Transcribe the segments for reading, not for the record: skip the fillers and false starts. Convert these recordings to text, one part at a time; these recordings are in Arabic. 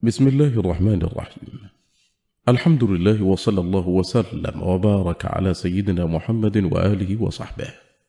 بسم الله الرحمن الرحيم. الحمد لله وصلى الله وسلم وبارك على سيدنا محمد وآله وصحبه.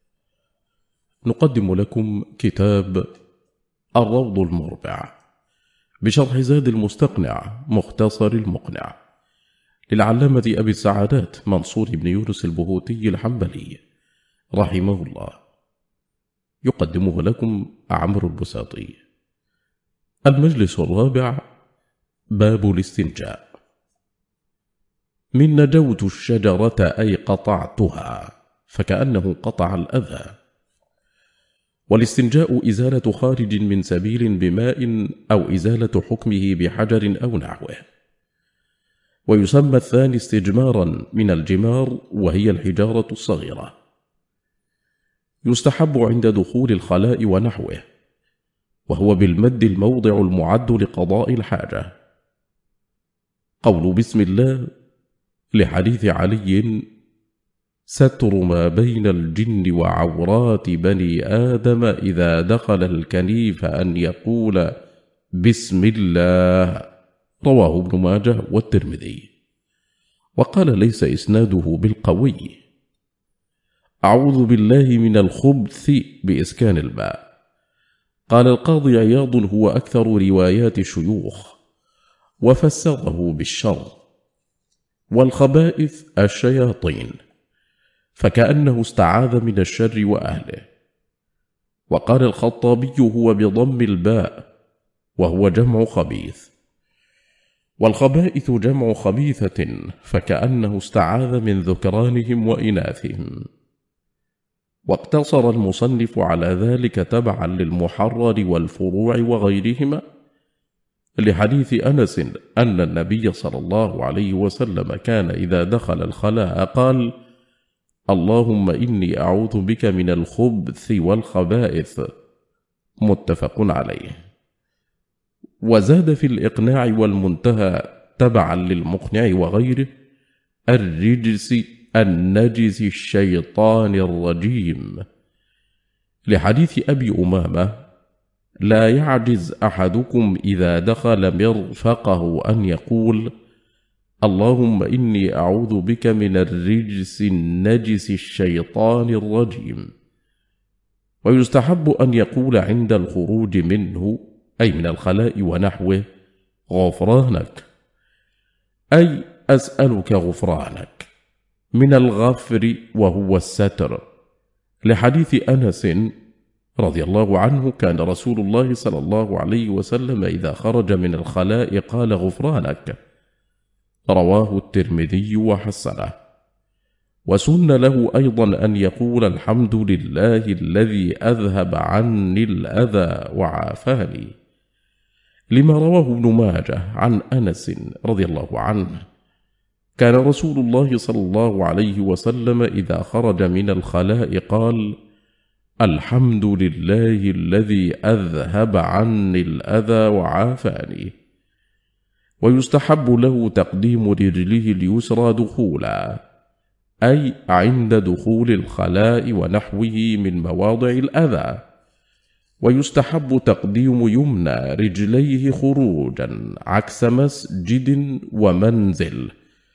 نقدم لكم كتاب الروض المربع بشرح زاد المستقنع مختصر المقنع للعلامة أبي السعادات منصور بن يونس البهوتي الحنبلي رحمه الله، يقدمه لكم عمرو البساطي. المجلس الرابع، باب الاستنجاء. من نجوت الشجرة أي قطعتها، فكأنه قطع الأذى. والاستنجاء إزالة خارج من سبيل بماء أو إزالة حكمه بحجر أو نحوه. ويسمى الثاني استجمارا من الجمار، وهي الحجارة الصغيرة. يستحب عند دخول الخلاء ونحوه، وهو بالمد الموضع المعد لقضاء الحاجة. قول بسم الله لحديث علي: ستر ما بين الجن وعورات بني آدم إذا دخل الكنيف أن يقول بسم الله، رواه ابن ماجه والترمذي. وقال ليس إسناده بالقوي. أعوذ بالله من الخبث بإسكان الباء. قال القاضي عياض: هو أكثر روايات الشيوخ، وفسره بالشر. والخبائث الشياطين، فكأنه استعاذ من الشر وأهله. وقال الخطابي: هو بضم الباء، وهو جمع خبيث. والخبائث جمع خبيثة، فكأنه استعاذ من ذكرانهم وإناثهم. واقتصر المصنف على ذلك تبعا للمحرر والفروع وغيرهما، لحديث أنس أن النبي صلى الله عليه وسلم كان إذا دخل الخلاء قال: اللهم إني أعوذ بك من الخبث والخبائث، متفق عليه. وزاد في الإقناع والمنتهى تبعا للمقنع وغيره: الرجس النجس الشيطان الرجيم، لحديث أبي أمامة: لا يعجز أحدكم إذا دخل مرفقه أن يقول: اللهم إني أعوذ بك من الرجس النجس الشيطان الرجيم. ويستحب أن يقول عند الخروج منه، أي من الخلاء ونحوه: غفرانك، أي أسألك غفرانك، من الغفر وهو الستر، لحديث أنس رضي الله عنه: كان رسول الله صلى الله عليه وسلم إذا خرج من الخلاء قال: غفرانك، رواه الترمذي وحسنه. وسن له أيضا أن يقول: الحمد لله الذي أذهب عني الأذى وعافاني، لما رواه ابن ماجه عن أنس رضي الله عنه: كان رسول الله صلى الله عليه وسلم إذا خرج من الخلاء قال: الحمد لله الذي أذهب عني الأذى وعافاني. ويستحب له تقديم رجله اليسرى دخولا، أي عند دخول الخلاء ونحوه من مواضع الأذى. ويستحب تقديم يمنى رجليه خروجا عكس مسجد ومنزل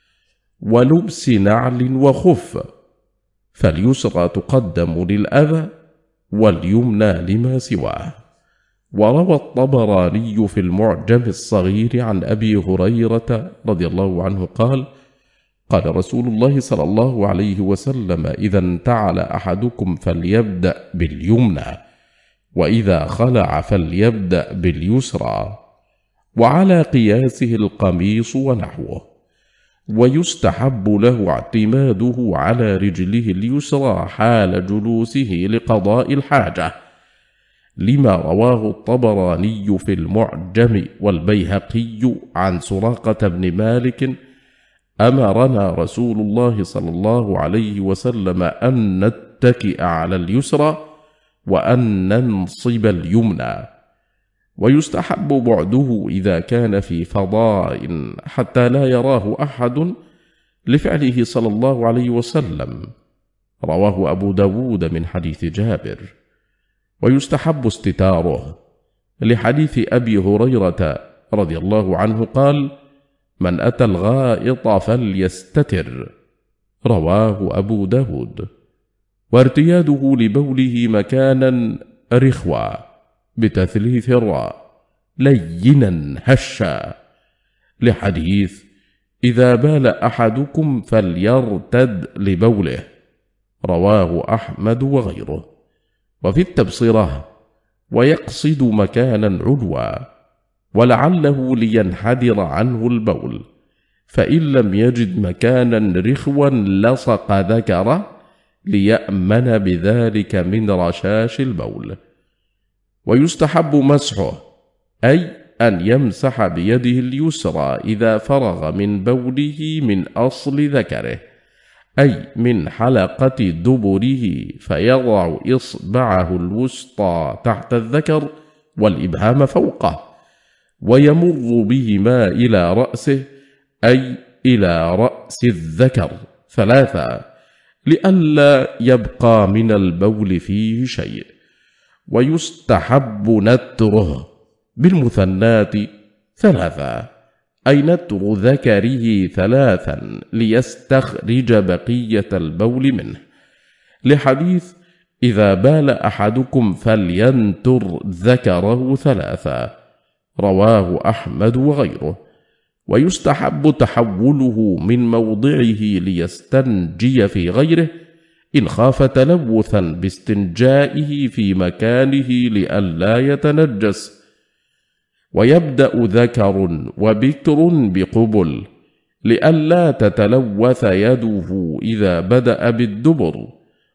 ولبس نعل وخف، فاليسرى تقدم للأذى واليمنى لما سواه. وروى الطبراني في المعجم الصغير عن أبي هريرة رضي الله عنه قال: قال رسول الله صلى الله عليه وسلم: إذا انتعل أحدكم فليبدأ باليمنى، وإذا خلع فليبدأ باليسرى، وعلى قياسه القميص ونحوه. ويستحب له اعتماده على رجله اليسرى حال جلوسه لقضاء الحاجة، لما رواه الطبراني في المعجم والبيهقي عن سراقة بن مالك: أمرنا رسول الله صلى الله عليه وسلم أن نتكئ على اليسرى وأن ننصب اليمنى. ويستحب بعده إذا كان في فضاء حتى لا يراه أحد، لفعله صلى الله عليه وسلم، رواه أبو داود من حديث جابر. ويستحب استتاره، لحديث أبي هريرة رضي الله عنه قال: من أتى الغائط فليستتر، رواه أبو داود. وارتياده لبوله مكانا رخوا بتثليث الراء لينا هشا، لحديث: إذا بال أحدكم فليرتد لبوله، رواه أحمد وغيره. وفي التبصرة: ويقصد مكانا علوا، ولعله لينحدر عنه البول، فإن لم يجد مكانا رخوا لصق ذكره ليأمن بذلك من رشاش البول. ويستحب مسحه، أي أن يمسح بيده اليسرى إذا فرغ من بوله من أصل ذكره، أي من حلقة دبره، فيضع إصبعه الوسطى تحت الذكر والإبهام فوقه، ويمر بهما إلى رأسه، أي إلى رأس الذكر 3، لئلا يبقى من البول فيه شيء. ويستحب نتره بالمثنات 3، أي نتر ذكره 3 ليستخرج بقية البول منه، لحديث: إذا بال أحدكم فلينتر ذكره 3، رواه أحمد وغيره. ويستحب تحوله من موضعه ليستنجي في غيره إن خاف تلوثا باستنجائه في مكانه لئلا يتنجس. ويبدأ ذكر وبكر بقبل لئلا تتلوث يده إذا بدأ بالدبر،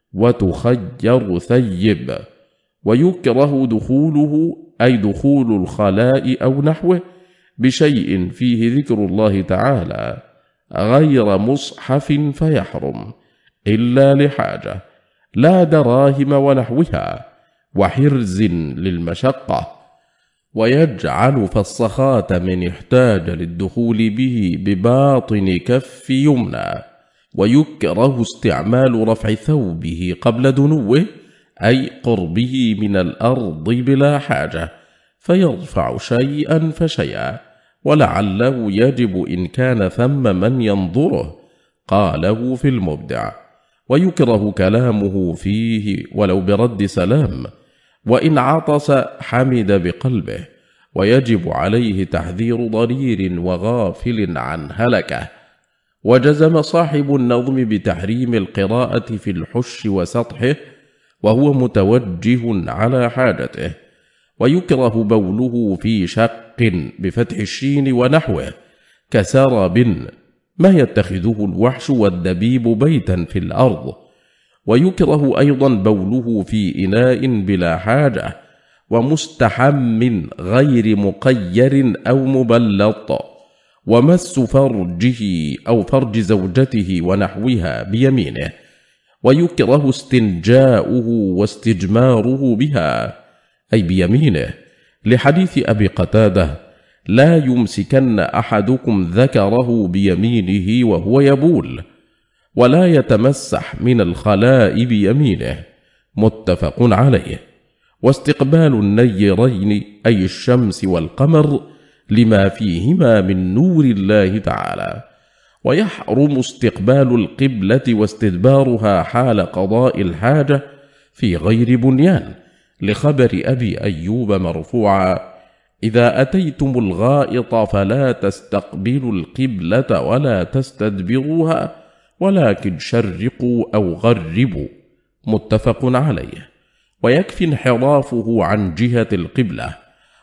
وتخير ثيب. ويكره دخوله، أي دخول الخلاء أو نحوه، بشيء فيه ذكر الله تعالى غير مصحف فيحرم، إلا لحاجة، لا دراهم ونحوها، وحرز للمشقة. ويجعل فالصخاة من احتاج للدخول به بباطن كف يمنى. ويكره استعمال رفع ثوبه قبل دنوه، أي قربه من الأرض بلا حاجة، فيرفع شيئا فشيئا، ولعله يجب إن كان ثم من ينظره، قاله في المبدع. ويكره كلامه فيه ولو برد سلام، وإن عطس حمد بقلبه. ويجب عليه تحذير ضرير وغافل عن هلكه. وجزم صاحب النظم بتحريم القراءة في الحش وسطحه، وهو متوجه على حاجته. ويكره بوله في شق بفتح الشين ونحوه، كسرب ما يتخذه الوحش والدبيب بيتا في الأرض. ويكره أيضا بوله في إناء بلا حاجة، ومستحم غير مقير أو مبلط. ومس فرجه أو فرج زوجته ونحوها بيمينه. ويكره استنجاؤه واستجماره بها، أي بيمينه، لحديث أبي قتادة: لا يمسكن أحدكم ذكره بيمينه وهو يبول، ولا يتمسح من الخلاء بيمينه، متفق عليه. واستقبال النيرين، أي الشمس والقمر، لما فيهما من نور الله تعالى. ويحرم استقبال القبلة واستدبارها حال قضاء الحاجة في غير بنيان، لخبر أبي أيوب مرفوعا: إذا أتيتم الغائط فلا تستقبلوا القبلة ولا تستدبروها، ولكن شرقوا أو غربوا، متفق عليه. ويكفي انحرافه عن جهة القبلة،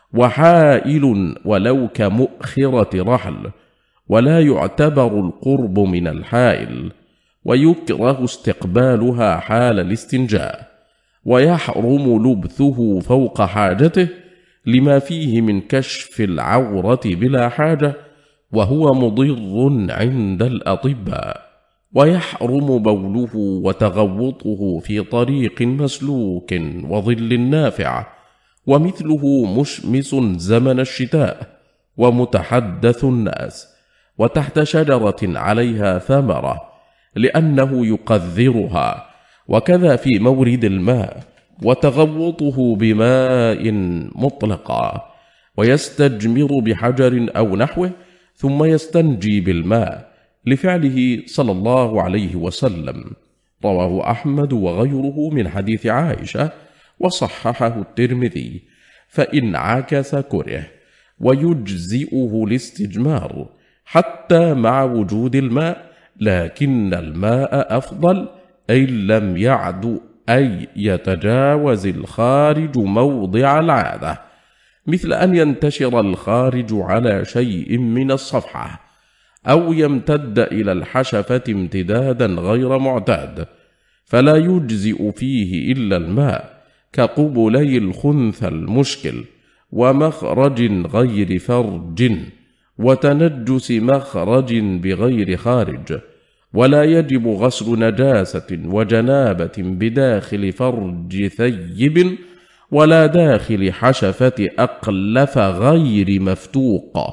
وحائل ولو كمؤخرة رحل، ولا يعتبر القرب من الحائل. ويكره استقبالها حال الاستنجاء. ويحرم لبثه فوق حاجته، لما فيه من كشف العورة بلا حاجة، وهو مضر عند الأطباء. ويحرم بوله وتغوطه في طريق مسلوك وظل نافع، ومثله مشمس زمن الشتاء، ومتحدث الناس، وتحت شجرة عليها ثمرة، لأنه يقذرها، وكذا في مورد الماء، وتغوطه بماء مطلقا. ويستجمر بحجر أو نحوه ثم يستنجي بالماء، لفعله صلى الله عليه وسلم. رواه أحمد وغيره من حديث عائشة، وصححه الترمذي. فإن عكس كره، ويجزئه الاستجمار حتى مع وجود الماء، لكن الماء أفضل، إن لم يعد أي يتجاوز الخارج موضع العادة، مثل أن ينتشر الخارج على شيء من الصفحة، أو يمتد إلى الحشفة امتدادا غير معتاد، فلا يجزئ فيه إلا الماء، كقبلي الخنثى المشكل، ومخرج غير فرج، وتنجس مخرج بغير خارج. ولا يجب غسل نجاسة وجنابة بداخل فرج ثيب، ولا داخل حشفة أقلف غير مفتوق.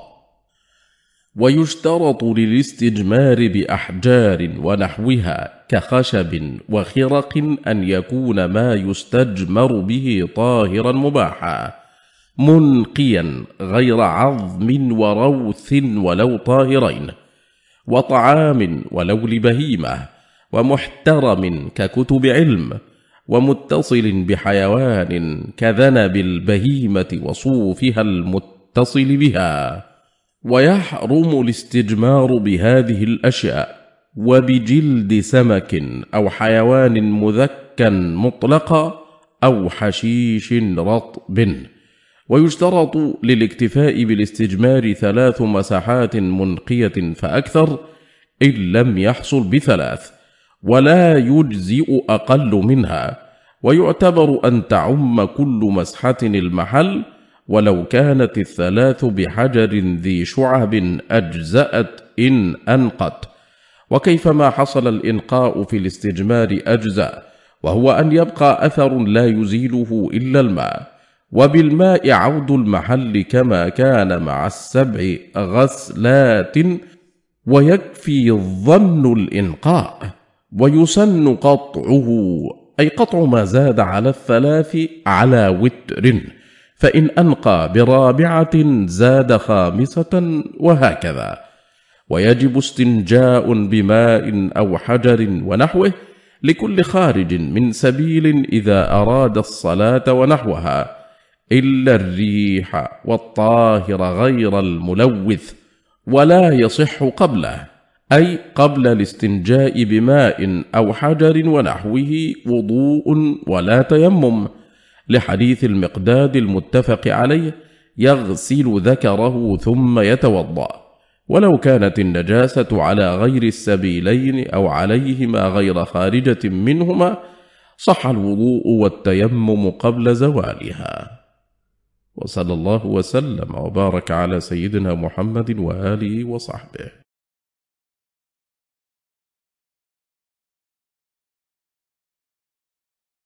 ويشترط للاستجمار بأحجار ونحوها كخشب وخرق أن يكون ما يستجمر به طاهرا مباحا، منقيا غير عظم وروث ولو طاهرين، وطعام ولو لبهيمة، ومحترم ككتب علم، ومتصل بحيوان كذنب البهيمة وصوفها المتصل بها. ويحرم الاستجمار بهذه الأشياء، وبجلد سمك أو حيوان مذكى مطلقا، أو حشيش رطب. ويشترط للاكتفاء بالاستجمار 3 مساحات منقية فأكثر، إن لم يحصل ب3، ولا يجزئ أقل منها. ويعتبر أن تعم كل مسحة المحل، ولو كانت 3 بحجر ذي شعب أجزأت إن أنقت. وكيفما حصل الإنقاء في الاستجمار أجزأ، وهو أن يبقى أثر لا يزيله إلا الماء. وبالماء عود المحل كما كان مع 7 غسلات، ويكفي الظن الإنقاء. ويسن قطعه، أي قطع ما زاد على 3 على وتر، فإن أنقى ب4 زاد 5، وهكذا. ويجب استنجاء بماء أو حجر ونحوه لكل خارج من سبيل إذا أراد الصلاة ونحوها، إلا الريح والطاهر غير الملوث، ولا يصح قبله، أي قبل الاستنجاء بماء أو حجر ونحوه، وضوء ولا تيمم، لحديث المقداد المتفق عليه: يغسل ذكره ثم يتوضأ. ولو كانت النجاسة على غير السبيلين أو عليهما غير خارجة منهما، صح الوضوء والتيمم قبل زوالها. وصلى الله وسلم وبارك على سيدنا محمد وآله وصحبه.